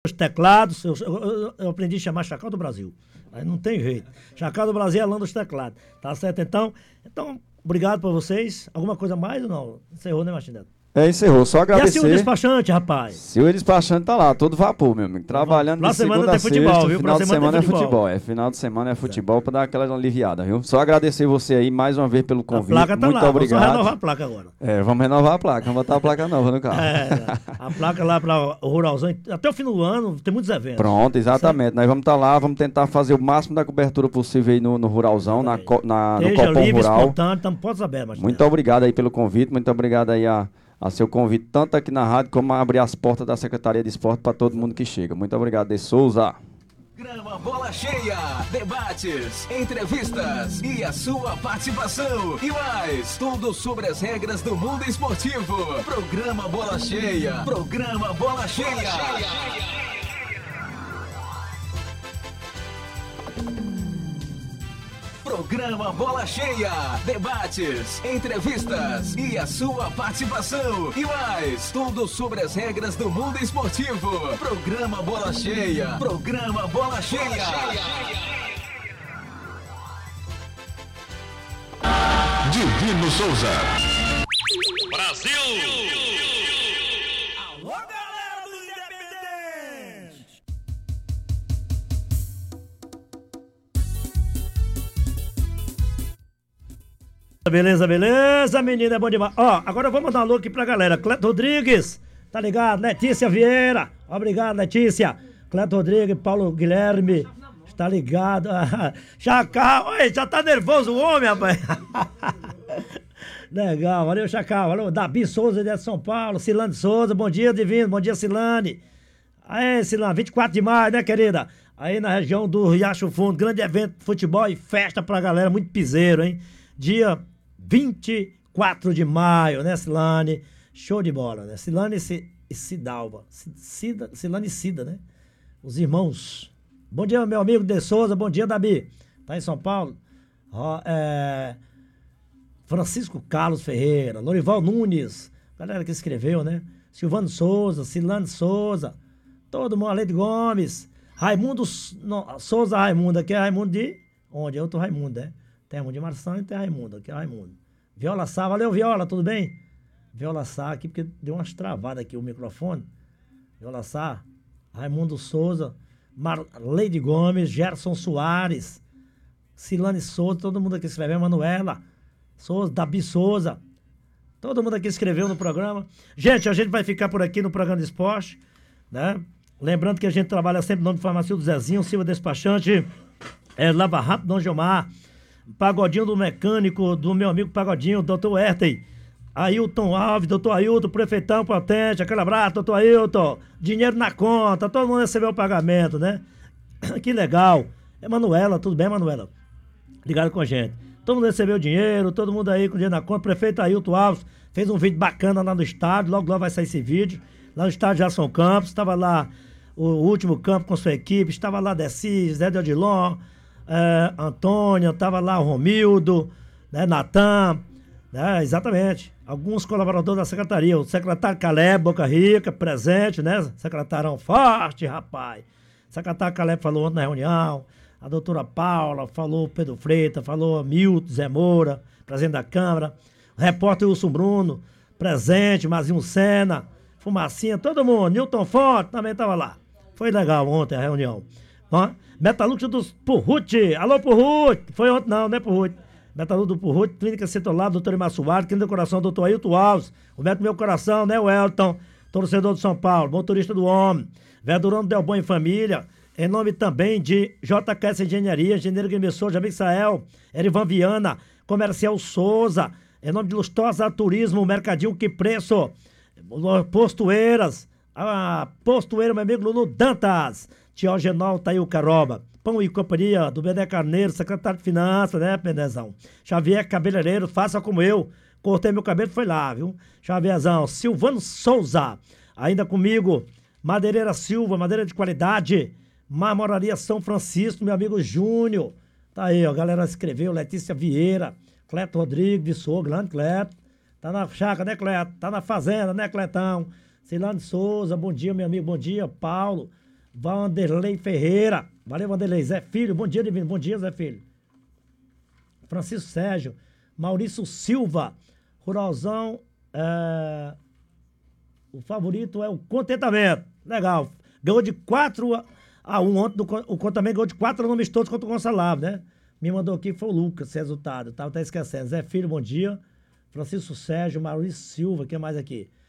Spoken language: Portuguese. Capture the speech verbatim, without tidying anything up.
Os teclados, eu, eu, eu aprendi a chamar Chacal do Brasil. Aí não tem jeito. Chacal do Brasil é Alain dos teclados. Tá certo, então? Então, obrigado por vocês. Alguma coisa mais ou não? Encerrou, né, Martinelli? É, encerrou. Só agradecer. E assim o despachante, rapaz? Se o despachante tá lá, todo vapor, meu amigo. Trabalhando Lá de semana segunda tem a futebol, sexta, viu? final Pra de semana semana tem é futebol. futebol. É, final de semana é futebol pra dar aquela aliviada, viu? Só agradecer você aí mais uma vez pelo convite. A placa tá Muito lá, obrigado. vamos só renovar a placa agora. É, vamos renovar a placa, vamos botar a placa nova no carro. É, a placa lá para o Ruralzão, até o fim do ano tem muitos eventos. Pronto, exatamente. Certo? Nós vamos estar lá, vamos tentar fazer o máximo da cobertura possível aí no, no Ruralzão, na, na, no Esteja Copom livre, Rural. espontâneo, estamos portas abertas, Martinelli. Muito obrigado aí pelo convite, muito obrigado aí a... a seu convite, tanto aqui na rádio, como a abrir as portas da Secretaria de Esporte para todo mundo que chega. Muito obrigado, De Souza. Programa Bola Cheia, debates, entrevistas e a sua participação. E mais, tudo sobre as regras do mundo esportivo. Programa Bola Cheia, programa Bola Cheia. Bola Cheia. Programa Bola Cheia, debates, entrevistas e a sua participação. E mais, tudo sobre as regras do mundo esportivo. Programa Bola Cheia, programa Bola Cheia. Divino Souza. Brasil! Alô, galera do Independente! Beleza, beleza, menina, é bom demais. Ó, agora eu vou mandar um alô aqui pra galera. Cleto Rodrigues, tá ligado? Letícia Vieira, obrigado, Letícia. Cleto Rodrigues, Paulo Guilherme, tá ligado? Chacal, oi, já tá nervoso o homem, rapaz. Legal, valeu, Chacal, valeu. Dabi Souza, de São Paulo, Silane Souza, bom dia, divino, bom dia, Silane. Aí, Silane, vinte e quatro de maio, né, querida? Aí na região do Riacho Fundo, grande evento de futebol e festa pra galera, muito piseiro, hein? Dia vinte e quatro de maio, né, Silane? Show de bola, né? Silane e Cidalva. Cida, Silane e Cida, né? Os irmãos. Bom dia, meu amigo De Souza. Bom dia, Dabi. Tá em São Paulo? Ó, é... Francisco Carlos Ferreira, Lorival Nunes, galera que escreveu, né? Silvano Souza, Silane Souza, todo mundo, Aleide Gomes, Raimundo não, Souza Raimundo, aqui é Raimundo de... Onde? É outro Raimundo, né? Tem Raimundo de Marçã e tem Raimundo, aqui é Raimundo. Viola Sá, valeu Viola, tudo bem? Viola Sá aqui, porque deu umas travadas aqui o microfone. Viola Sá, Raimundo Souza, Marleide Gomes, Gerson Soares, Silane Souza, todo mundo aqui escreveu, Manuela Souza, Dabi Souza, todo mundo aqui escreveu no programa. Gente, a gente vai ficar por aqui no programa de esporte, né? Lembrando que a gente trabalha sempre no nome de farmácia do Zezinho, Silva Despachante, é, Lava Rápido, Dom Gilmar, Pagodinho do Mecânico, do meu amigo Pagodinho, doutor Ertey, Ailton Alves, doutor Ailton, prefeitão potente, aquele abraço, doutor Ailton, dinheiro na conta, todo mundo recebeu o pagamento, né? Que legal. É Manuela, tudo bem, Manuela? Ligado com a gente. Todo mundo recebeu dinheiro, todo mundo aí com dinheiro na conta. Prefeito Ailton Alves fez um vídeo bacana lá no estádio, logo lá vai sair esse vídeo. Lá no estádio Jason Campos, estava lá o último campo com sua equipe, estava lá Dessis, Zé de Odilon, é, Antônia, estava lá o Romildo, né, Natan, né, exatamente. Alguns colaboradores da secretaria, o secretário Caleb, Boca Rica, presente, né, secretário forte, rapaz. O secretário Caleb falou ontem na reunião. A doutora Paula, falou Pedro Freitas, falou Milton, Zé Moura, presidente da Câmara. O repórter Wilson Bruno, presente, Mazinho Sena, Fumacinha, todo mundo. Newton Fonte também estava lá. Foi legal ontem a reunião. Metalúrgica dos Purruti. Alô, Purruti. Foi ontem não, né, Purruti? Metalúrgica do Purruti, Clínica Centrolar, doutor Imaço Soares, Clínica do Coração, doutor Ailton Alves. O médico do meu coração, né, o Elton, torcedor de São Paulo, motorista do homem. Verdurão do Del Bom em Família. Em nome também de J K S Engenharia, Engenheiro Guilherme Souza, Amigo Sael, Erivan Viana, Comercial Souza, em nome de Lustosa Turismo, Mercadinho Que Preço, Postoeiras, a Postoeira, meu amigo Lulu Dantas, Tio Genol, Tail Caroba, Pão e Companhia, do Bené Carneiro, secretário de Finanças, né, Penezão? Xavier Cabeleireiro, faça como eu, cortei meu cabelo, foi lá, viu? Xavierzão, Silvano Souza, ainda comigo, Madeireira Silva, madeira de qualidade, Marmoraria São Francisco, meu amigo Júnior. Tá aí, ó, a galera escreveu, Letícia Vieira, Cleto Rodrigues, Vissou, grande Cleto. Tá na chácara, né, Cleto? Tá na fazenda, né, Cletão? Silane Souza, bom dia, meu amigo, bom dia, Paulo. Vanderlei Ferreira. Valeu, Vanderlei. Zé Filho, bom dia, Divino. Bom dia, Zé Filho. Francisco Sérgio. Maurício Silva. Ruralzão. É... O favorito é o Contentamento. Legal. Ganhou de quatro a um ontem. Do... O Contentamento ganhou de quatro nomes todos contra o Gonçalves, né? Me mandou aqui, foi o Lucas, esse resultado. Tava até esquecendo. Zé Filho, bom dia. Francisco Sérgio, Maurício Silva, quem mais aqui?